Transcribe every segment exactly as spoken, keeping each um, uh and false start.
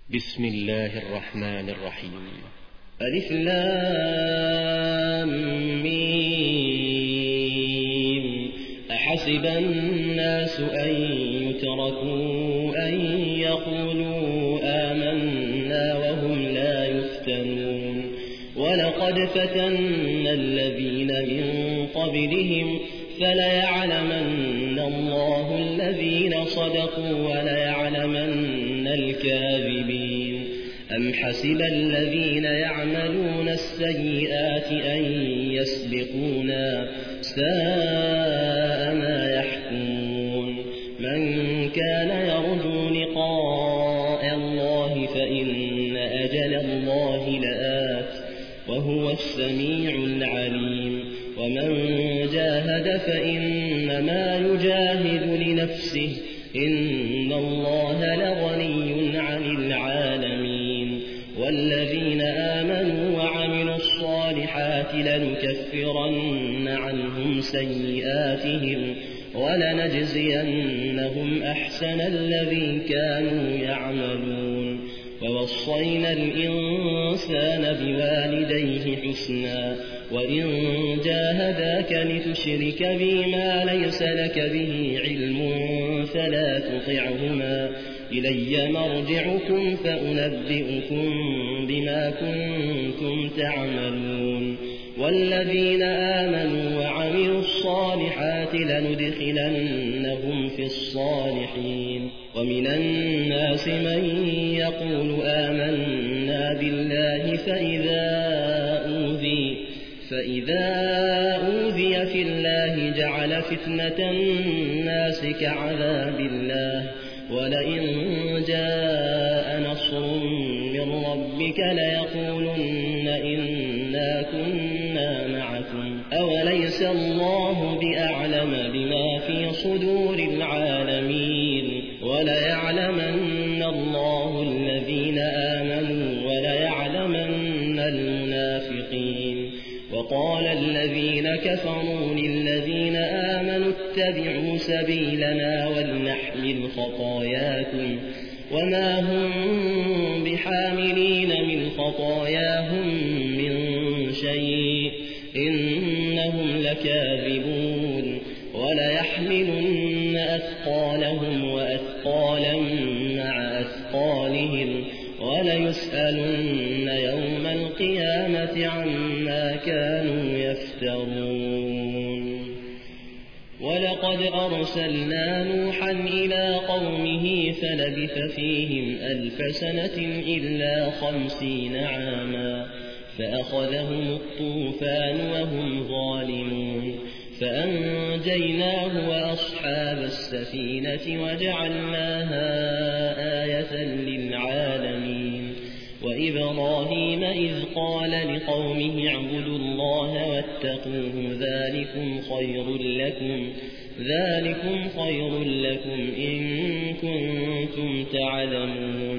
بسم الله الرحمن الرحيم. ألف لام ميم. أحسب الناس أن يتركوا أن يقولوا آمنا وهم لا يفتنون ولقد فتنا الذين من قبلهم فليعلمن الله الذين صدقوا وليعلمن الكاذبين. أم حسب الذين يعملون السيئات أن يسبقونا ساء ما يحكمون. من كان يرجو لقاء الله فإن أجل الله لآت وهو السميع العليم. ومن جاهد فإنما يجاهد لنفسه إن الله لغني عن العالمين. والذين آمنوا وعملوا الصالحات لنكفرن عنهم سيئاتهم ولنجزينهم أحسن الذي كانوا يعملون. ووصينا الإنسان بوالديه حسنا وإن جاهداك لتشرك بي ما ليس لك به علم فلا تطعهما إلي مرجعكم فأنبئكم بما كنتم تعملون. والذين آمنوا وعملوا الصالحات لندخلنهم في الصالحين. ومن الناس من يقول آمنا بالله فإذا أوذي فإذا أوذي في الله جعل فتنة الناس كعذاب الله ولئن جاء نصر من ربك ليقولن إنا كنا معكم أوليس الله بأعلم بما في صدور العالمين. وليعلمن الله الذين آمنوا وليعلمن المنافقين. وقال الذين كفروا للذين آمنوا اتبعوا سبيلنا ولنحمل خطاياكم وما هم بحاملين من خطاياهم من شيء إنهم لكاذبون. وليحملن أثقالهم وأثقالا مع أثقالهم وليسألن يوم القيامة عما كانوا يفترون. ولقد أرسلنا نوحا إلى قومه فلبث فيهم ألف سنة إلا خمسين عاما فأخذهم الطوفان وهم ظالمون فأنجيناه وأصحاب السفينة وجعلناها آية للعالمين. وإبراهيم إذ قال لقومه اعبدوا الله واتقوه ذلكم خير لكم ذلكم خير لكم إن كنتم تعلمون.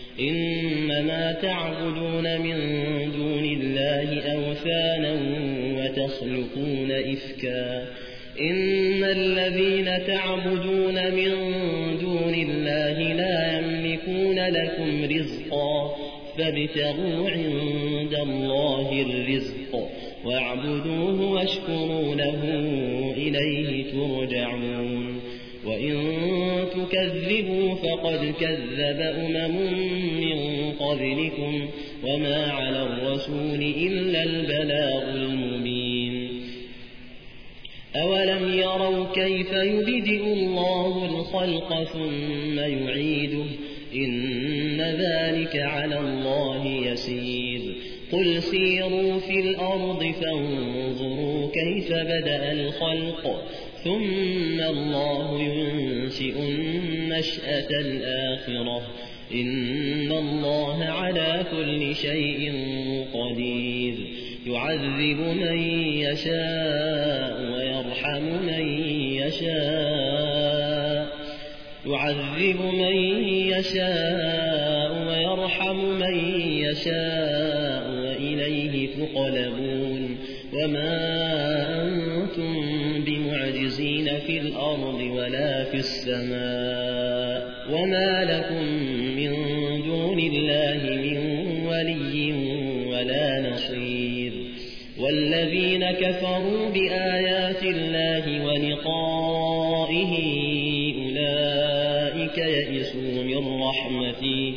إنما تعبدون من دون الله أوثانا وتخلقون إفكا إن الذين تعبدون من دون الله لا يملكون لكم رزقا فابتغوا عند الله الرزق واعبدوه واشكروا له إليه ترجعون. وإن تكذبوا فقد كذب أمم من قبلكم وما على الرسول إلا البلاغ المبين. أولم يروا كيف يبدئ الله الخلق ثم يعيده إن ذلك على الله يسير. قل سيروا في الأرض فانظروا كيف بدأ الخلق ثم الله ينشئ النشأة الآخرة إن الله على كل شيء قدير. يعذب من يشاء ويرحم من يشاء يعذب من يشاء ويرحم من يشاء وإليه تقلبون. وما أنتم بمعجزين في الأرض ولا في السماء وما لكم من دون ولا نصير. والذين كفروا بآيات الله ولقائه أولئك يئسوا من رحمتي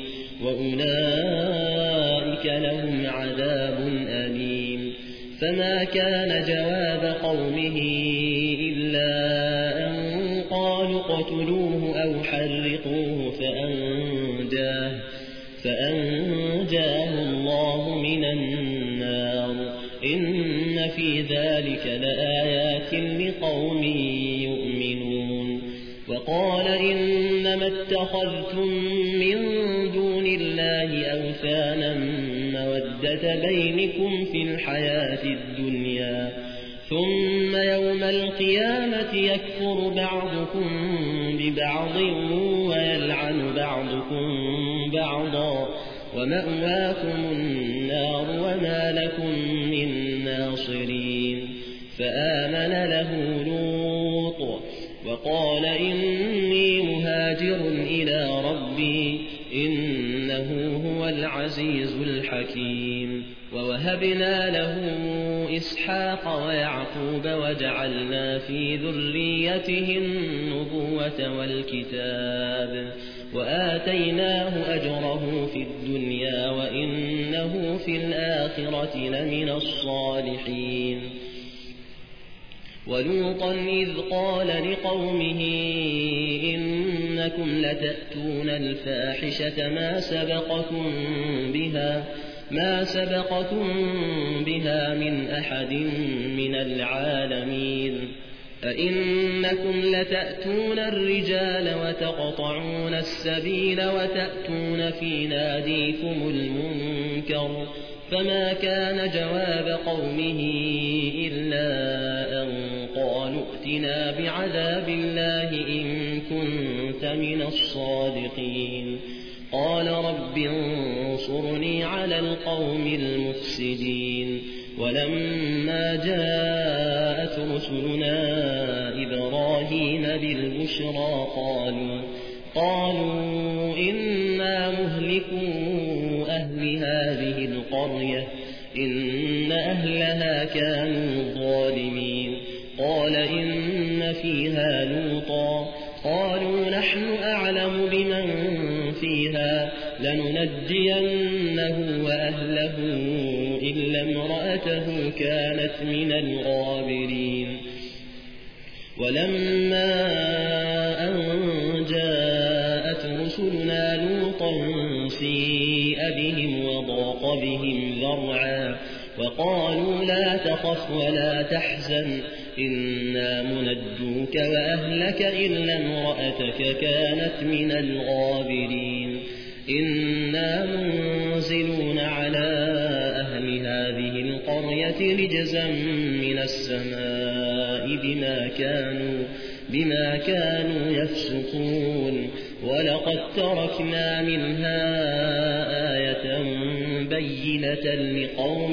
وأولئك لهم عذاب أليم. فما كان جواب قومه إلا أن قالوا اقتلوه أو حرقوه فأنجاه, فأنجاه الله من النار. إن في ذلك لآيات لقوم يؤمنون. وقال إنما اتخذتم من دون الله أوثانا مودة بينكم في الحياة الدنيا ثم يوم القيامة يكفر بعضكم ببعض ويلعن بعضكم بعضا ومأواكم النار وما لكم من ناصرين. فآمن له لوط وقال إني مهاجر إلى ربي إنه هو العزيز الحكيم. ووهبنا له إسحاق ويعقوب وجعلنا في ذريته النبوة والكتاب وآتيناه أجره في الدنيا وإنه في الآخرة لمن الصالحين. ولوطا إذ قال لقومه إنكم لتأتون الفاحشة ما سبقكم بها ما سبقكم بها من أحد من العالمين. أئنكم لتأتون الرجال وتقطعون السبيل وتأتون في ناديكم المنكر. فما كان جواب قومه إلا أن قالوا ائتنا بعذاب الله إن كنت من الصادقين. قال رب انصرني على القوم المفسدين. ولما جاءت رسلنا إبراهيم بالبشرى قالوا, قالوا إنا مهلكوا أهل هذه القرية إن أهلها كانوا ظالمين. قال إن فيها لوطا قالوا نحن أعلم بمن فيها لننجينه وأهله إلا امرأته كانت من الغابرين. ولما أن جاءت رسلنا لوطا سيء بهم وضاق بهم ذرعا وقالوا لا تخف ولا تحزن إنا منجوك وأهلك إلا امرأتك كانت من الغابرين. إنا منزلون على أهل هذه القرية رجزا من السماء بما كانوا, بما كانوا يفسقون. ولقد تركنا منها آية بينة لقوم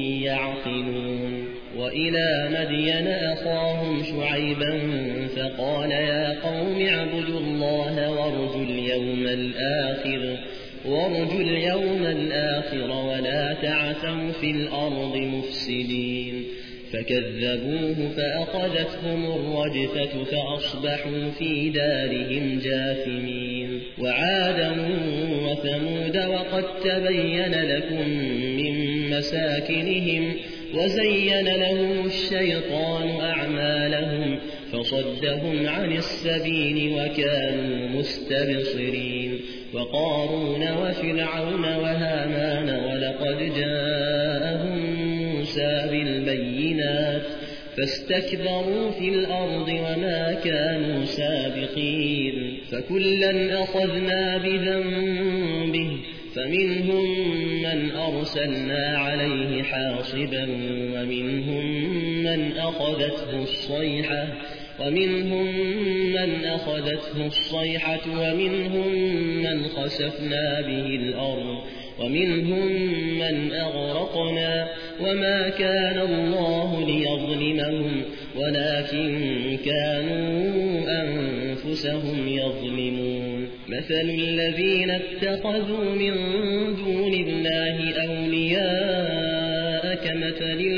يعقلون. وإلى مدين أخاهم شعيبا فقال يا قوم اعبدوا الله وارجوا اليوم الآخر, وارجوا اليوم الآخر ولا تعثوا في الأرض مفسدين. فكذبوه فأخذتهم الرجفة فأصبحوا في دارهم جاثمين. وعادا وثمود وقد تبين لكم من مساكنهم وزين لهم الشيطان أعمالهم فصدهم عن السبيل وكانوا مستبصرين. وقارون وفرعون وهامان ولقد جاءهم موسى بالبينات فاستكبروا في الأرض وما كانوا سابقين. فكلا أخذنا بذنبه فمنهم من أرسلنا عليه حاصبا ومنهم من أخذته الصيحة ومنهم من أخذته الصيحة ومنهم من خسفنا به الأرض ومنهم من أغرقنا وما كان الله ليظلمهم ولكن كانوا أنفسهم يظلمون. مثل الذين اتخذوا من دون الله أولياء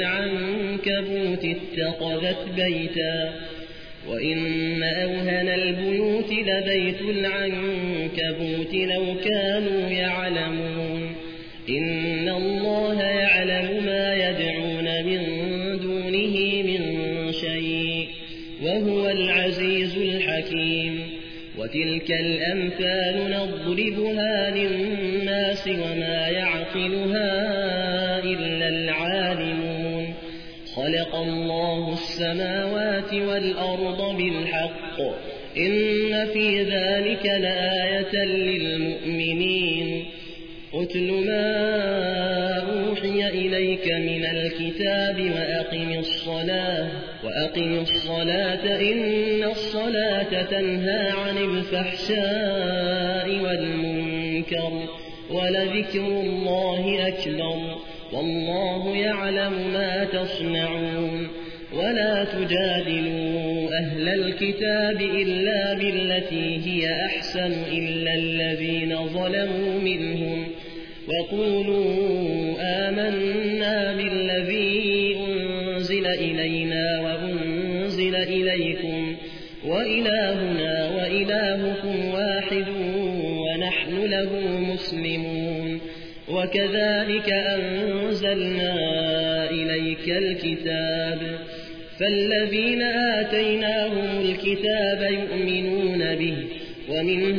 العنكبوت اتخذت بيتا وإن أوهن البيوت لبيت العنكبوت لو كانوا يعلمون إن الله يعلم ما يدعون من دونه من شيء وهو العزيز الحكيم وتلك الأمثال نضربها للناس وما يعقلها إلا العالمون خلق الله السماوات والأرض بالحق إن في ذلك لآية للمؤمنين أتل ما أوحي إليك من الكتاب وأقم الصلاة وأقم الصلاة إن الصلاة تنهى عن الفحشاء والمنكر ولذكر الله أكبر والله يعلم ما تصنعون ولا تجادلوا أهل الكتاب إلا بالتي هي أحسن إلا الذين ظلموا منهم وقولوا آمنا بالذي أنزل إلينا وأنزل إليكم وإلهنا وإلهكم واحد ونحن له مسلمون وكذلك أنزلنا إليك الكتاب فالذين آتيناهم الكتاب يؤمنون به ومن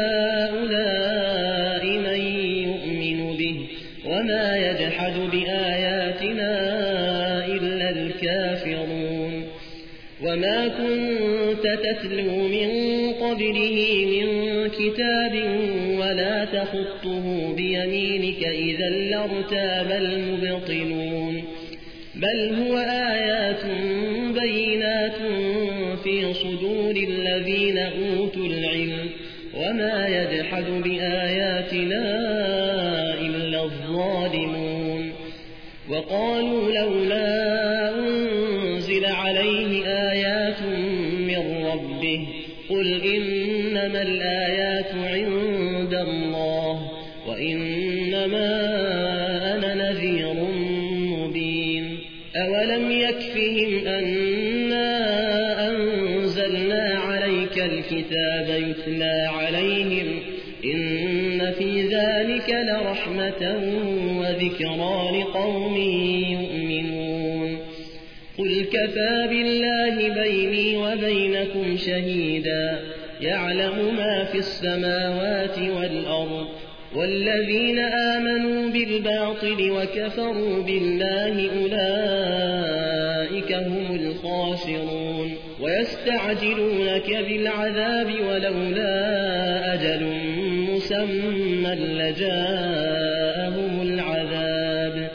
هؤلاء من يؤمن به وما يجحد بآياتنا إلا الكافرون وما كنت تتلو من قبله من كتاب ولا تخطه بيمينك إذا لارتاب المبطلون بل هو آيات بينات في صدور الذين أوتوا العلم وما يجحد بآياتنا إلا الظالمون وقالوا لولا أنزل عليه آيات من ربه قل إنما الآيات عند الله وإنما أنا نذير مبين أولم يكفهم أنا أنزلنا عليك الكتاب يتلى عليهم إن في ذلك لرحمة وذكرى لقوم يؤمنون قل كفى بالله بيني وبينكم شهيدا يعلم ما في السماوات والأرض والذين آمنوا بالباطل وكفروا بالله أولئك هم الخاسرون ويستعجلونك بالعذاب ولولا أجل مسمى لجاءهم العذاب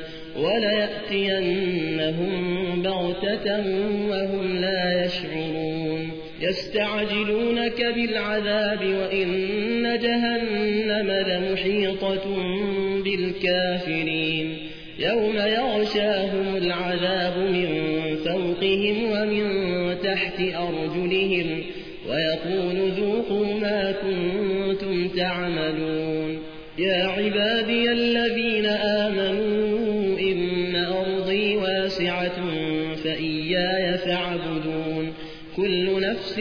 وليأتينهم بغتة وهم لا يشعرون يستعجلونك بالعذاب وإن جهنم لمحيطة بالكافرين يوم يغشاهم العذاب من فوقهم ومن تحت أرجلهم ويقول ذوقوا ما كنتم تعملون يا عبادي الذين آمنوا إن أرضي واسعة فإياي فاعبدون كل نفس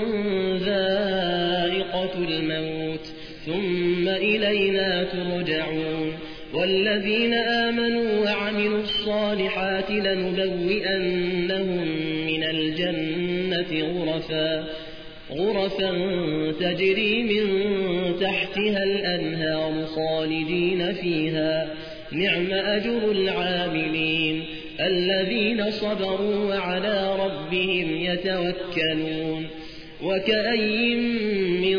ذائقة الموت ثم إلينا ترجعون والذين آمنوا وعملوا الصالحات لنبوئنهم من الجنة غرفا غرفا تجري من تحتها الأنهار خالدين فيها نعم أجر العاملين الذين صبروا وعلى ربهم يتوكلون وكأي من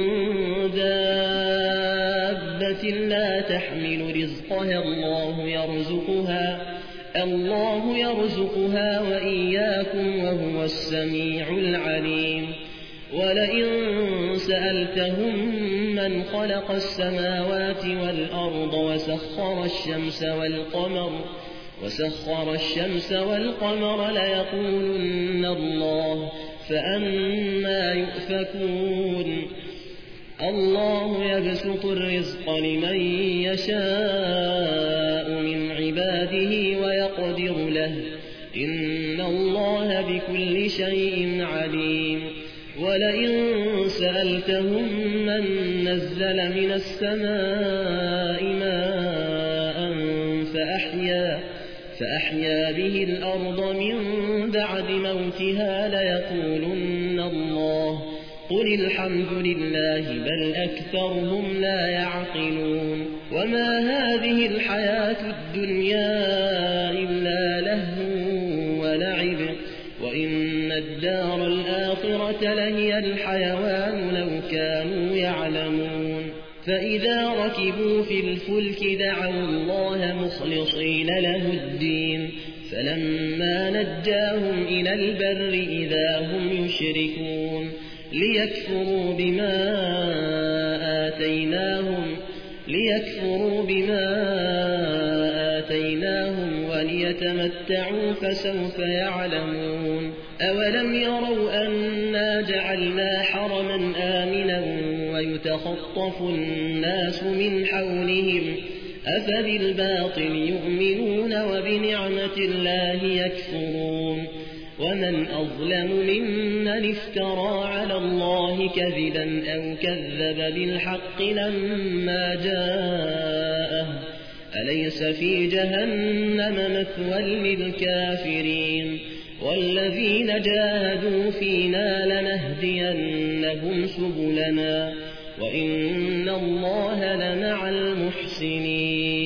دابة لا تحمل رزقها الله يرزقها الله يرزقها وإياكم وهو السميع العليم ولئن سألتهم من خلق السماوات والأرض وسخر الشمس والقمر وسخر الشمس والقمر ليقولن الله فأنا يؤفكون الله يبسط الرزق لمن يشاء من عباده ويقدر له إن الله بكل شيء عليم ولئن سألتهم من نزل من السماء ماء فأحيا, فأحيا به الأرض من بعد موتها ليقولن الله قل الحمد لله بل أكثرهم لا يعقلون وما هذه الحياة الدنيا إلا لهو ولعب وإن الدار الآخرة لهي الحيوان لو كانوا يعلمون فإذا ركبوا في الفلك دعوا الله مخلصين له الدين فلما نجاهم إلى البر إذا هم يشركون ليكفروا بما آتيناهم ليكفروا بما آتيناهم وليتمتعوا فسوف يعلمون أولم يروا أنا جعلنا حرما آمنا ويتخطف الناس من حولهم أفبالباطل يؤمنون وبنعمة الله يكفرون ومن أظلم ممن افترى على الله كذبا أو كذب بالحق لما جاءه أليس في جهنم مثوى للكافرين والذين جاهدوا فينا لنهدينهم سبلنا وإن الله لمع المحسنين